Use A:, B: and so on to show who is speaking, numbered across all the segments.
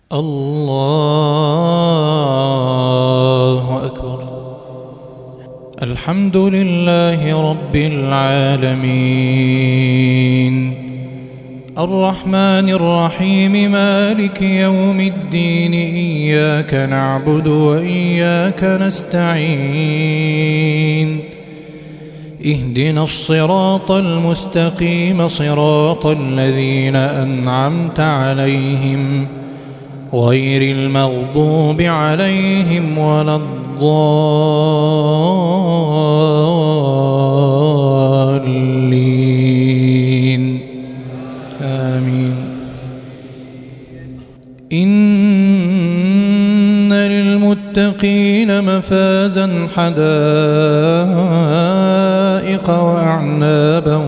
A: الله أكبر. الحمد لله رب العالمين الرحمن الرحيم مالك يوم الدين إياك نعبد وإياك نستعين اهدنا الصراط المستقيم صراط الذين أنعمت عليهم غير المغضوب عليهم ولا الضالين آمين. إن للمتقين مفازا حدائق وأعنابا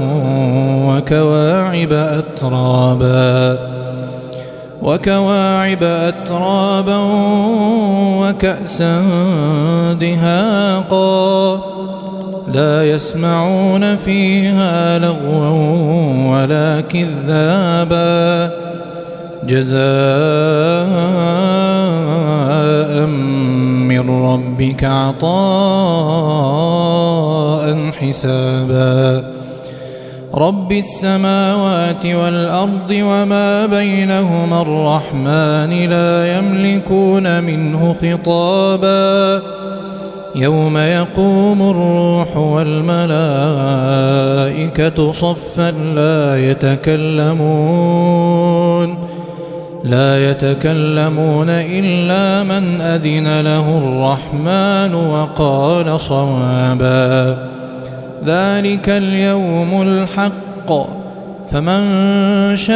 A: وكواعب أترابا وكأسا دهاقا لا يسمعون فيها لغوا ولا كذابا جزاء من ربك عطاء حسابا. رب السماوات والأرض وما بينهما الرحمن لا يملكون منه خطابا يوم يقوم الروح والملائكة صفا لا يتكلمون إلا من أذن له الرحمن وقال صوابا. ذلك اليوم الحق فمن شاء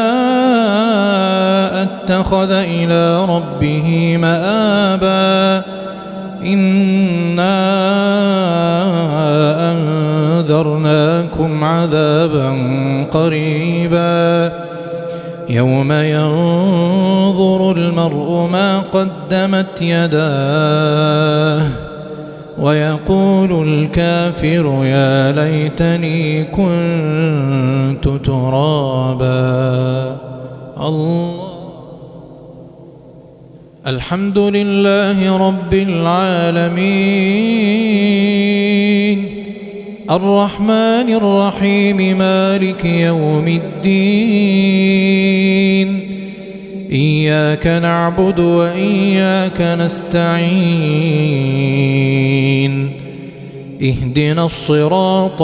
A: اتخذ إلى ربه مآبا. إنا أنذرناكم عذابا قريبا يوم ينظر المرء ما قدمت يداه ويقول الكافر يا ليتني كنت ترابا. الحمد لله رب العالمين الرحمن الرحيم مالك يوم الدين إياك نعبد وإياك نستعين اهدنا الصراط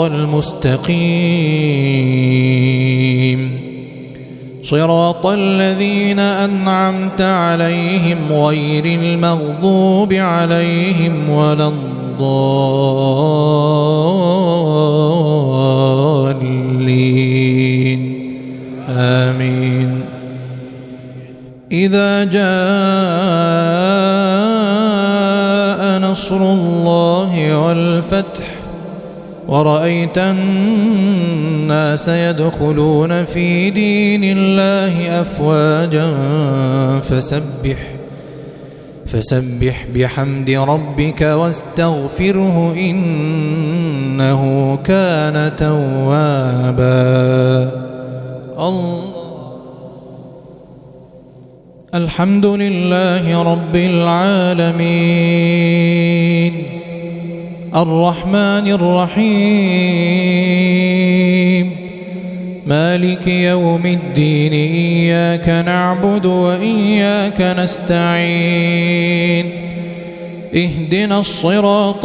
A: المستقيم صراط الذين أنعمت عليهم غير المغضوب عليهم ولا الضالين آمين. إذا جاء نصر الله والفتح ورأيت الناس يدخلون في دين الله أفواجا فسبح بحمد ربك واستغفره إنه كان توابا. الحمد لله رب العالمين الرحمن الرحيم مالك يوم الدين إياك نعبد وإياك نستعين اهدنا الصراط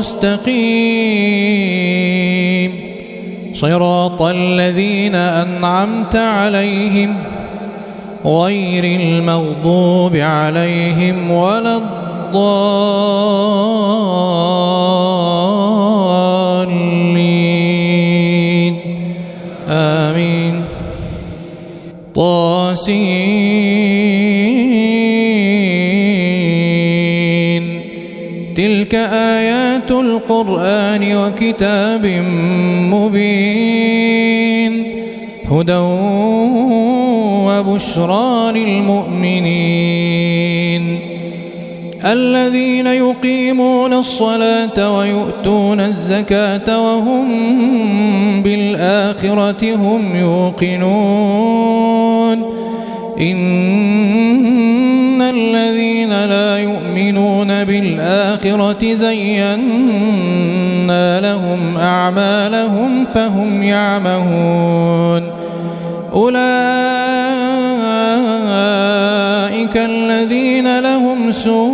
A: المستقيم صراط الذين أنعمت عليهم غير المغضوب عليهم ولا الضالين آمين. طاسين تلك آيات القرآن وكتاب مبين هدى وبشرى للمؤمنين الذين يقيمون الصلاة ويؤتون الزكاة وهم بالآخرة هم يوقنون إن الآخرة زينا لهم أعمالهم فهم يعمهون أولئك الذين لهم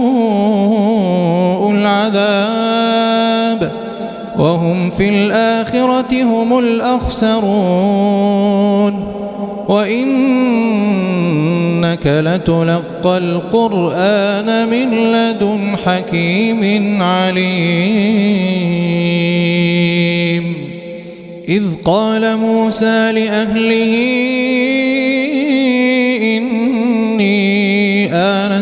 A: سوء العذاب وهم في الآخرة هم الأخسرون وإنك لتلقى القرآن من لدن حكيم عليم إذ قال موسى لأهله إني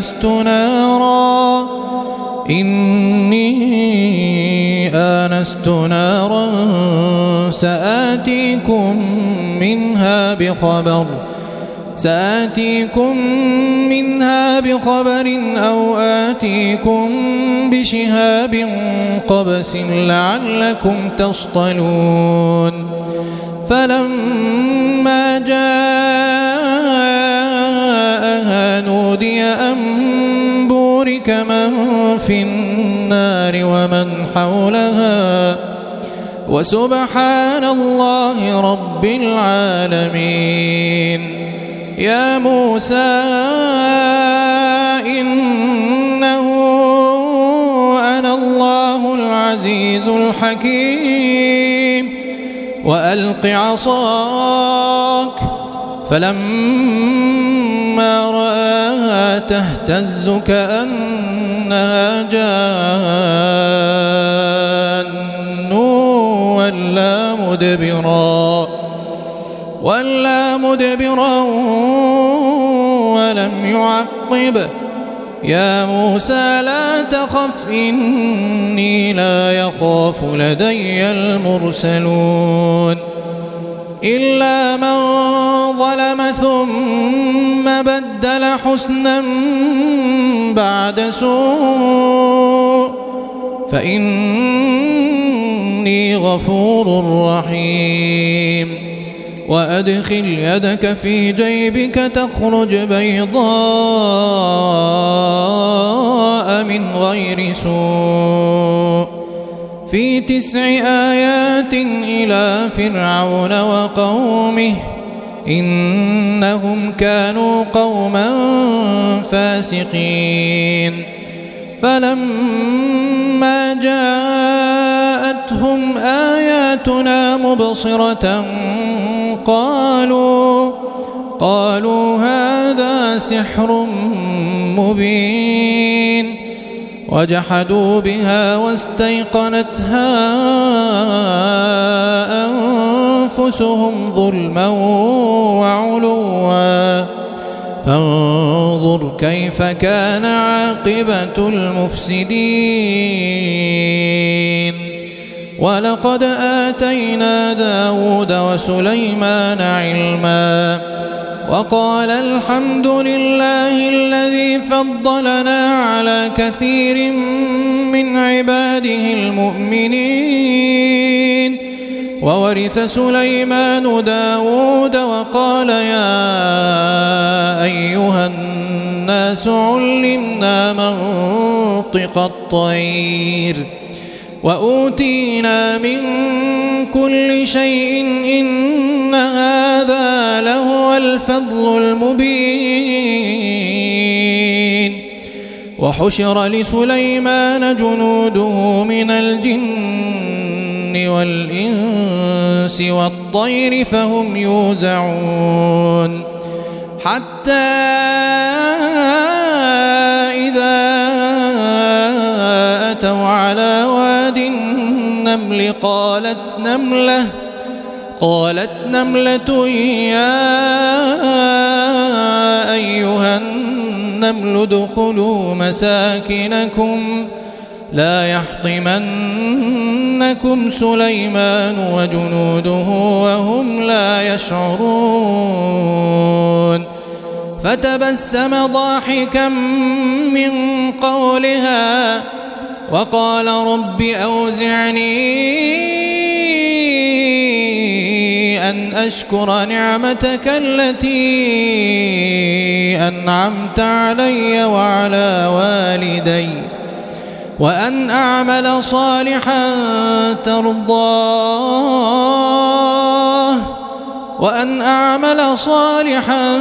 A: آنست نارا سآتيكم منها بخبر أو آتيكم بشهاب قبس لعلكم تصطلون فلما جاءها نودي أن بورك من في النار ومن حولها وسبحان الله رب العالمين يا موسى إنه أنا الله العزيز الحكيم وألق عصاك فلما رآها تهتز كأنها جان ولا مدبرا ولم يعقب يا موسى لا تخف إني لا يخاف لدي المرسلون إلا من ظلم ثم بدل حسنا بعد سوء فإني غفور رحيم وأدخل يدك في جيبك تخرج بيضاء من غير سوء في 9 آيات إلى فرعون وقومه إنهم كانوا قوما فاسقين فلما جاءتهم آياتنا مبصرة قالوا هذا سحر مبين وجحدوا بها واستيقنتها أنفسهم ظلما وعلوا فانظر كيف كان عاقبة المفسدين ولقد آتينا داود وسليمان علما وقال الحمد لله الذي فضلنا على كثير من عباده المؤمنين وورث سليمان داود وقال يا أيها الناس علمنا منطق الطير وأوتينا من كل شيء إن هذا لهو الفضل المبين وحشر لسليمان جنوده من الجن والإنس والطير فهم يوزعون حتى إذا أتوا على واد النمل قالت نملة يا أيها النمل ادخلوا مساكنكم لا يحطمنكم سليمان وجنوده وهم لا يشعرون فتبسم ضاحكا من قولها وقال رب أوزعني أن أشكر نعمتك التي وأن أعمل صالحا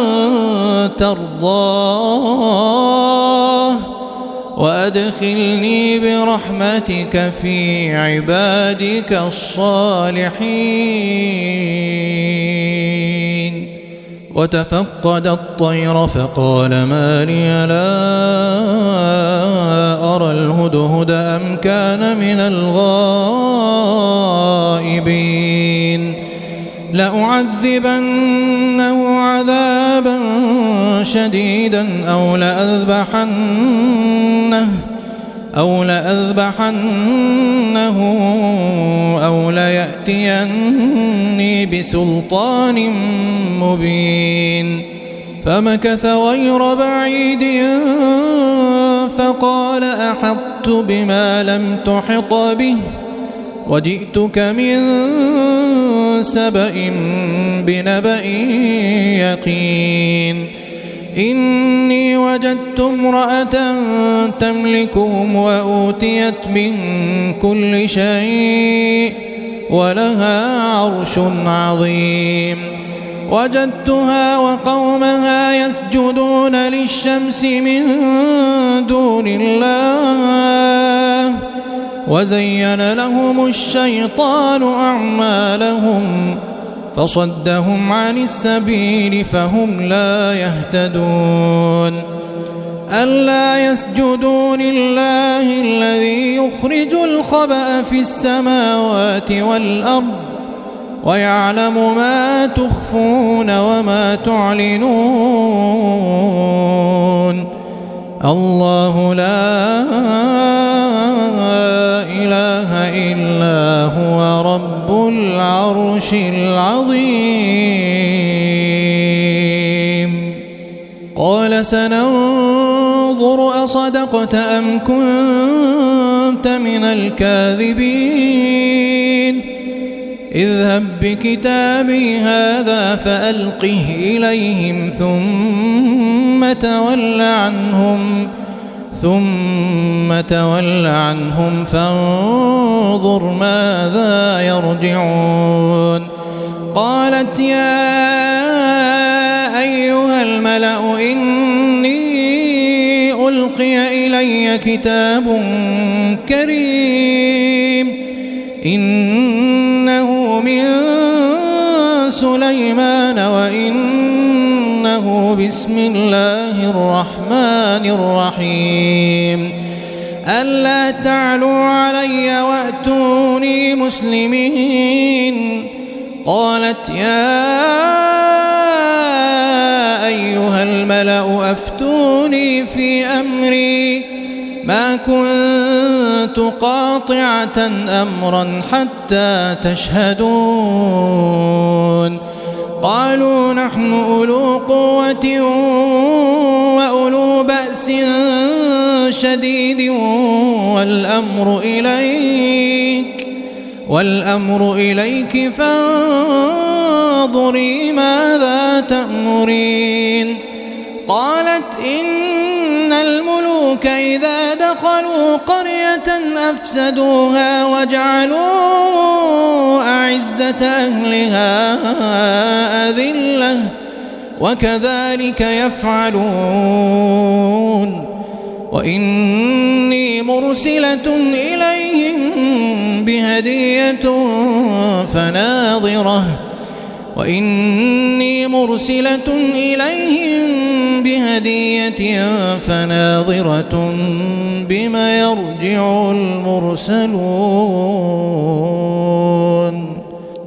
A: ترضاه وأدخلني برحمتك في عبادك الصالحين. وتفقد الطير فقال ما لي لا أرى الهدهد أم كان من الغائبين لأعذبنه عذابا شديدا أو لأذبحنه أو ليأتيني بسلطان مبين. فمكث غير بعيد فقال أحطت بما لم تحط به وجئتك من سبأ بنبأ يقين. إني وجدت امرأة تملكهم وأوتيت من كل شيء ولها عرش عظيم. وجدتها وقومها يسجدون للشمس من دون الله وزين لهم الشيطان أعمالهم فصدهم عن السبيل فهم لا يهتدون. ألا يسجدوا لله الذي يخرج الخبأ في السماوات والأرض ويعلم ما تخفون وما تعلنون. الله لا إله إلا هو رب العرش العظيم. قال سننظر أصدقت أم كنت من الكاذبين اذهب بكتابي هذا فألقه إليهم ثم تول عنهم فانظر ماذا يرجعون. قالت يا أيها الملأ إني ألقي إلي كتاب كريم إنه من سليمان وإنه بسم الله الرحمن الرحيم ألا تعلوا علي وأتوني مسلمين. قالت يا أيها الملأ أفتوني في أمري ما كنت قاطعة أمرا حتى تشهدون. قالوا نحن أولو قوة وأولو بأس شديد والأمر إليك فانظري ماذا تأمرين. قالت إن الملوك إذا دخلوا قرية أفسدوها وجعلوا أعزة أهلها أذلة وكذلك يفعلون. وإني مرسلة إليهم بهدية فناظرة بما يرجع المرسلون.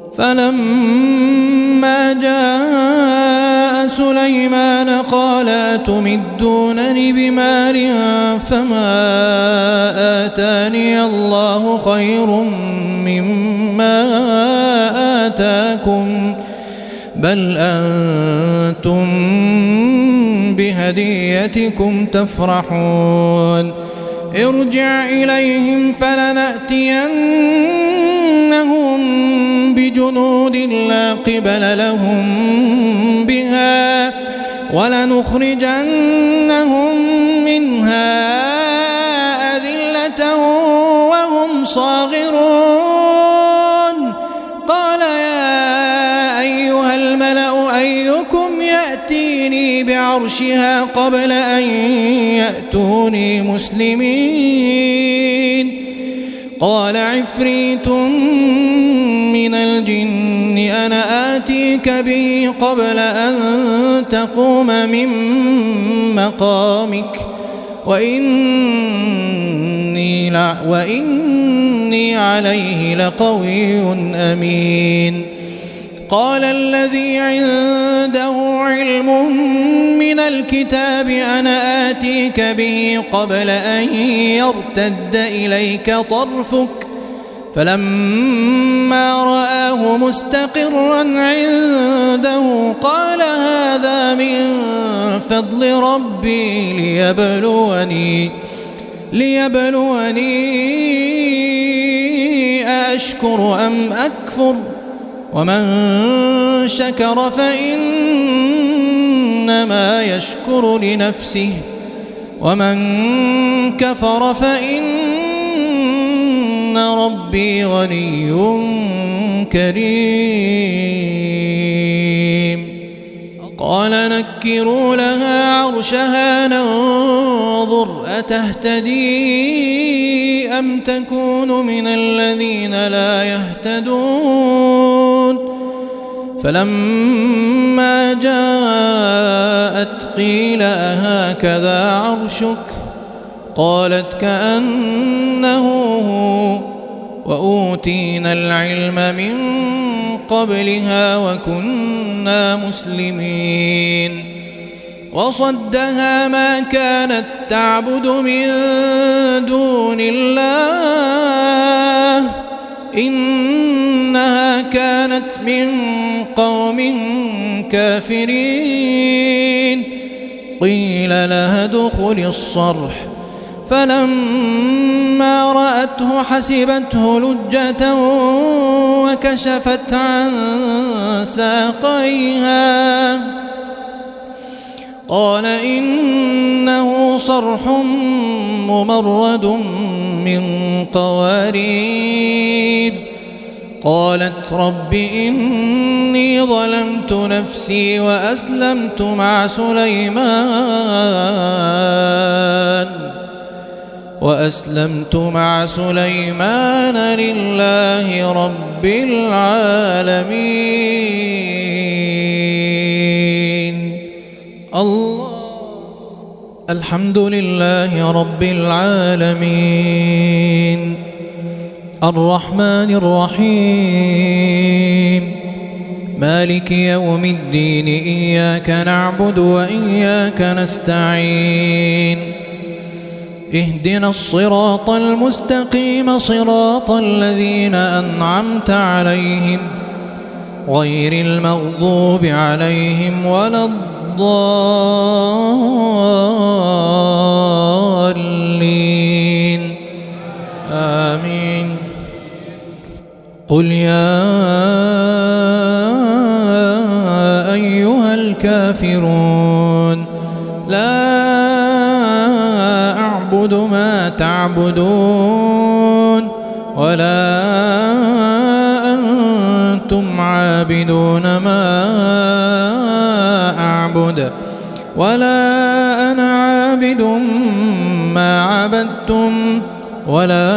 A: فلما جاء سليمان قال أتمدونني بمال فما آتاني الله خير مما آتاكم بل أنتم بهديتكم تفرحون. ارجع إليهم فلنأتينهم بجنود لا قبل لهم بها ولنخرجنهم منها أذلة صاغرون قال يا أيها الملأ أيكم يأتيني بعرشها قبل أن يأتوني مسلمين قال عفريت من الجن أنا آتيك به قبل أن تقوم من مقامك وإني عليه لقوي أمين قال الذي عنده علم من الكتاب أنا آتيك به قبل أن يرتد إليك طرفك فلما رآه مستقرا عنده قال هذا من فضل ربي ليبلوني أأشكر أم أكفر ومن شكر فإنما يشكر لنفسه ومن كفر فإن ربي غني كريم قال نكروا لها عرشها ننظر أتهتدي أم تكون من الذين لا يهتدون فلما جاءت قيل أهكذا عرشك قالت كأنه هو وأوتينا العلم من قبلها وكنا مسلمين وصدها ما كانت تعبد من دون الله إنها كانت من قوم كافرين قيل لها ادخل الصرح فلما رأته حسبته لجة وكشفت عن ساقيها قال إنه صرح ممرد من قوارير قالت رب إني ظلمت نفسي وأسلمت مع سليمان لله رب العالمين الله الحمد لله رب العالمين الرحمن الرحيم مالك يوم الدين إياك نعبد وإياك نستعين اهدنا الصراط المستقيم صراط الذين أنعمت عليهم غير المغضوب عليهم ولا الضالين آمين قل يا أيها الكافرون لا أعبد ما تعبدون ولا أنتم عابدون ما أعبد ولا أنا عابد ما عبدتم ولا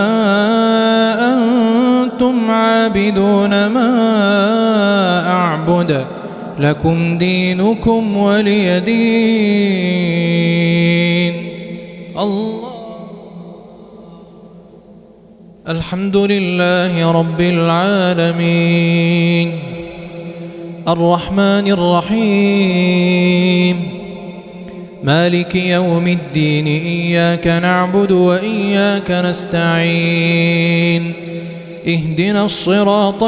A: أنتم عابدون ما أعبد لكم دينكم ولي دين الله الحمد لله رب العالمين الرحمن الرحيم مالك يوم الدين إياك نعبد وإياك نستعين اهدنا الصراط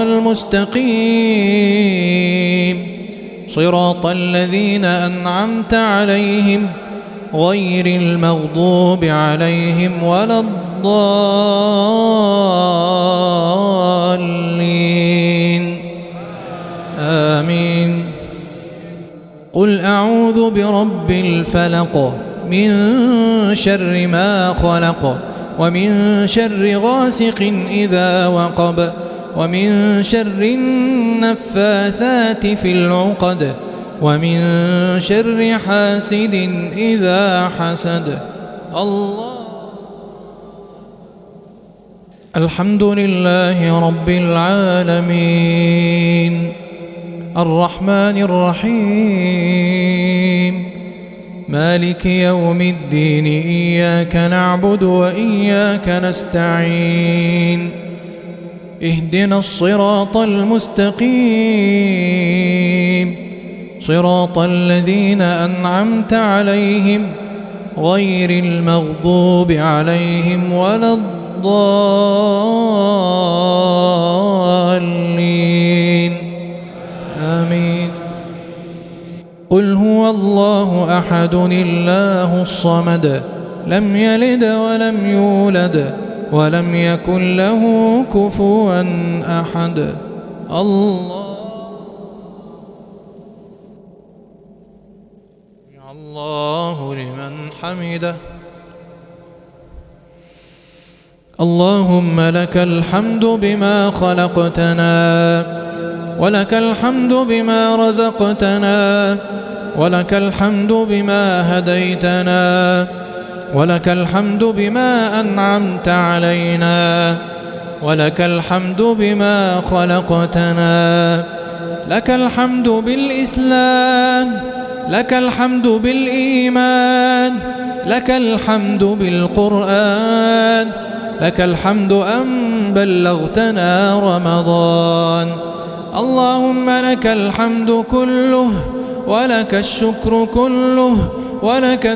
A: المستقيم صراط الذين أنعمت عليهم غير المغضوب عليهم ولا الضالين آمين قل أعوذ برب الفلق من شر ما خلق ومن شر غاسق إذا وقب ومن شر النفاثات في العقد ومن شر حاسد إذا حسد. الله. الحمد لله رب العالمين الرحمن الرحيم مالك يوم الدين إياك نعبد وإياك نستعين اهدنا الصراط المستقيم صراط الذين أنعمت عليهم غير المغضوب عليهم ولا الضالين آمين. قل هو الله أحد الله الصمد لم يلد ولم يولد ولم يكن له كفوا أحد. الله لمن حمده. اللهم لك الحمد بما خلقتنا ولك الحمد بما رزقتنا ولك الحمد بما هديتنا ولك الحمد بما أنعمت علينا ولك الحمد بما خلقتنا. لك الحمد بالإسلام لك الحمد بالإيمان لك الحمد بالقرآن لك الحمد أن بلغتنا رمضان. اللهم لك الحمد كله ولك الشكر كله ولك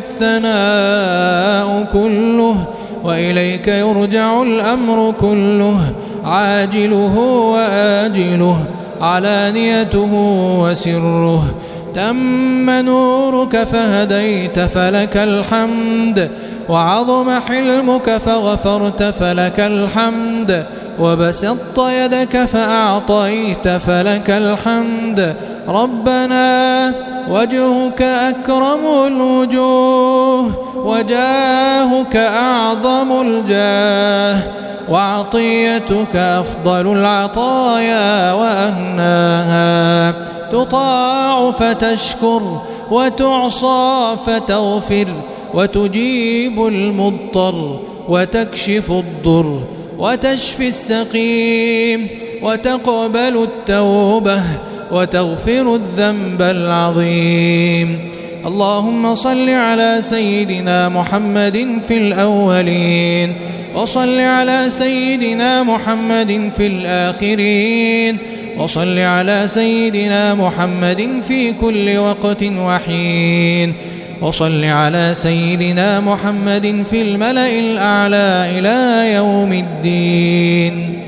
A: الثناء كله وإليك يرجع الأمر كله عاجله وآجله علانيته وسره. تم نورك فهديت فلك الحمد وعظم حلمك فغفرت فلك الحمد وبسطت يدك فأعطيت فلك الحمد. ربنا وجهك أكرم الوجوه وجاهك أعظم الجاه وعطيتك أفضل العطايا وأهناها. تطاع فتشكر وتعصى فتغفر وتجيب المضطر وتكشف الضر وتشفي السقيم وتقبل التوبة وتغفر الذنب العظيم. اللهم صل على سيدنا محمد في الأولين وصل على سيدنا محمد في الآخرين وصل على سيدنا محمد في كل وقت وحين وصل على سيدنا محمد في الملأ الأعلى إلى يوم الدين.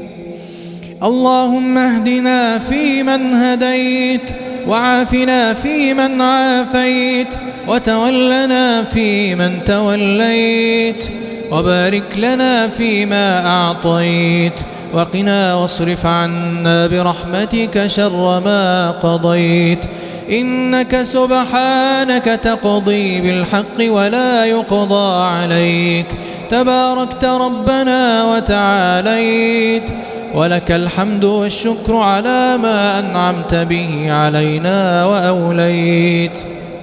A: اللهم اهدنا فيمن هديت وعافنا فيمن عافيت وتولنا فيمن توليت وبارك لنا فيما أعطيت وقنا واصرف عنا برحمتك شر ما قضيت. إنك سبحانك تقضي بالحق ولا يقضى عليك تباركت ربنا وتعاليت ولك الحمد والشكر على ما أنعمت به علينا وأوليت.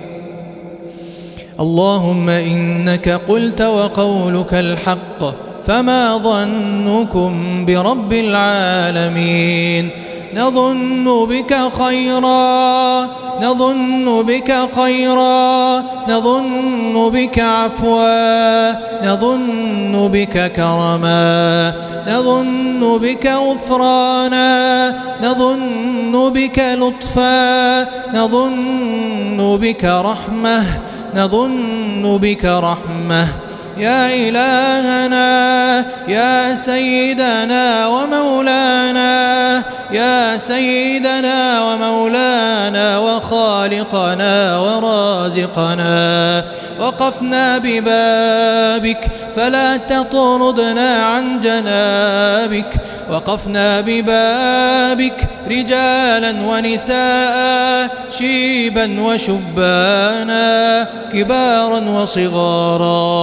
A: اللهم إنك قلت وقولك الحق فما ظنكم برب العالمين. نظن بك خيرا نظن بك خيرا نظن بك عفوا نظن بك كرما نظن بك غفرانا نظن بك لطفا نظن بك رحمة نظن بك رحمة. يا إلهنا يا سيدنا ومولانا يا سيدنا ومولانا وخالقنا ورازقنا وقفنا ببابك فلا تطردنا عن جنابك وقفنا ببابك رجالا ونساء شيبا وشبانا كبارا وصغارا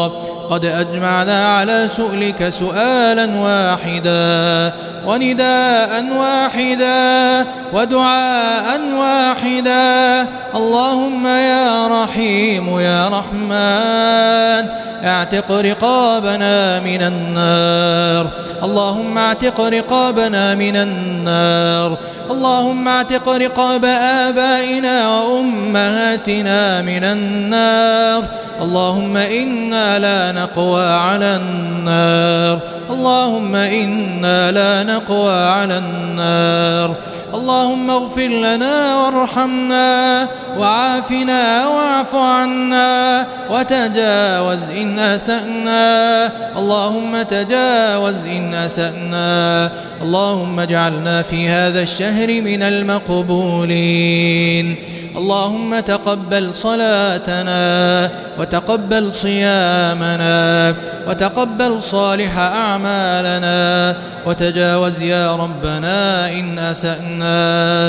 A: قد أجمعنا على سؤلك سؤالا واحدا ونداء واحدا ودعاء واحدا. اللهم يا رحيم يا رحمن اعتق رقابنا من النار. اللهم اعتق رقابنا من النار. اللهم اعتق رقاب آبائنا وأمهاتنا من النار. اللهم إنا لا نقوى على النار. اللهم إنا لا نقوى على النار. اللهم اغفر لنا وارحمنا وعافنا واعف عنا وتجاوز إن أسأنا. اللهم تجاوز إن أسأنا. اللهم اجعلنا في هذا الشهر من المقبولين. اللهم تقبل صلاتنا وتقبل صيامنا وتقبل صالح أعمالنا وتجاوز يا ربنا إن أسأنا.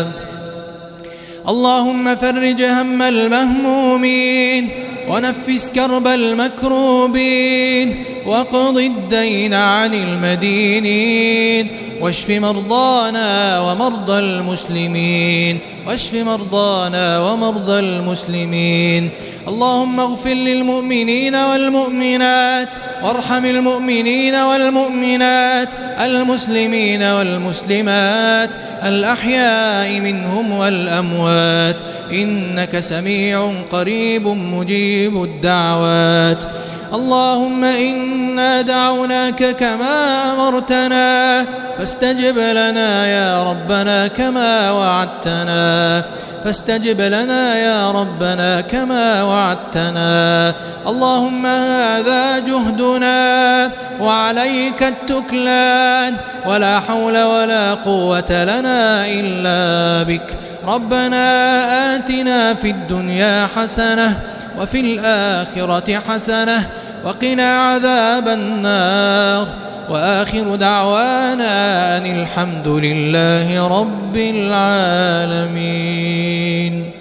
A: اللهم فرج هم المهمومين ونفس كرب المكروبين وقض الدين عن المدينين واشف مرضانا ومرضى المسلمين واشف مرضانا ومرضى المسلمين. اللهم اغفر للمؤمنين والمؤمنات وارحم المؤمنين والمؤمنات المسلمين والمسلمات الأحياء منهم والأموات إنك سميع قريب مجيب الدعوات. اللهم إنا دعوناك كما أمرتنا فاستجب لنا يا ربنا كما وعدتنا. فاستجب لنا يا ربنا كما وعدتنا. اللهم هذا جهدنا وعليك التكلان ولا حول ولا قوة لنا إلا بك. ربنا آتنا في الدنيا حسنة وفي الآخرة حسنة وقنا عذاب النار. وآخر دعوانا أن الحمد لله رب العالمين.